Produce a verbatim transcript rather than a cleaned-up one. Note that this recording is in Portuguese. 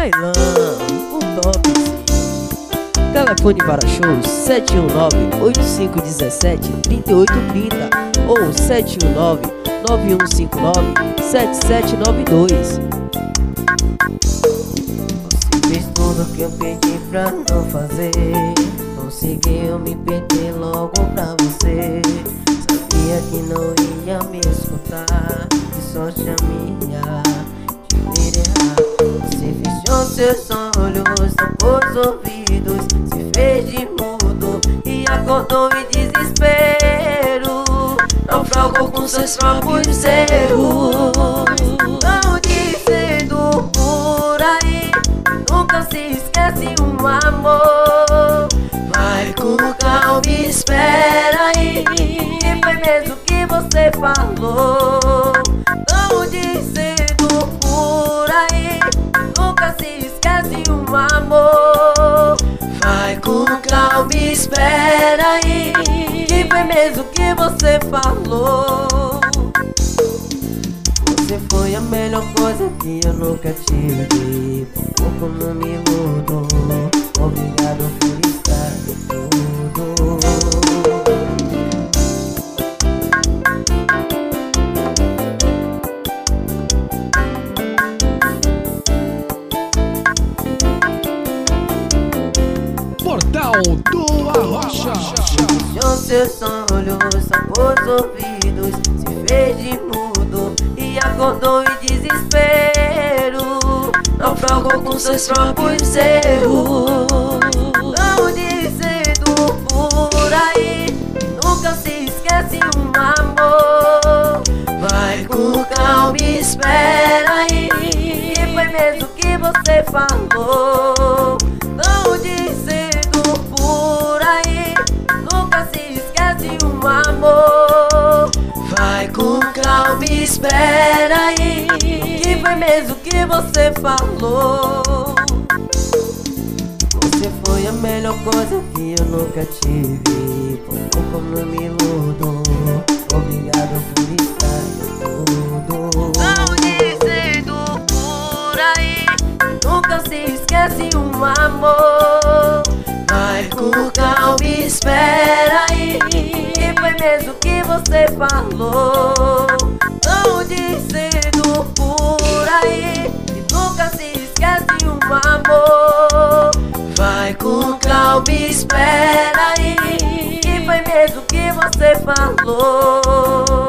Nailan, o top. Telefone para shows sete um nove, oito cinco um sete, três oito três zero ou sete um nove, nove um cinco nove, sete sete nove dois. Você fez tudo que eu pedi pra não fazer, conseguiu me perder logo pra você. Sabia que não ia me escutar, que sorte a minha de ver errar. Você fechou seus olhos, tapou os ouvidos, se fez de mudo e acordou em desespero. Naufragou com seus próprios erros. Tão dizendo por aí, nunca se esquece um amor. Vai com calma e espera aí, e foi mesmo que você falou. Tão dizendo por aí, nunca se esquece um amor. Vai com calma e espera aí, que foi mesmo que você falou. Você foi a melhor coisa que eu nunca tive, por pouco não me mudou. Obrigado por estar em tudo. Portal do Arrocha. Fechou seus olhos, tapou os ouvidos, se fez de mudo e acordou em desespero. Naufragou com seus próprios erros. Tão dizendo por aí, nunca se esquece um amor. Vai com calma e espera aí, que foi mesmo que você falou. Tão dizendo por aí, nunca se esquece um amor. Vai com calma e espera aí, que foi mesmo que você falou. Você foi a melhor coisa que eu nunca tive, por pouco não me iludo. Obrigado por estar em tudo. Tão dizendo por aí, nunca se esquece um amor. Vai com calma e espera aí, que foi mesmo que você falou. Tão dizendo por aí, que nunca se esquece um amor. Vai com calma e espera aí, que foi mesmo que você falou.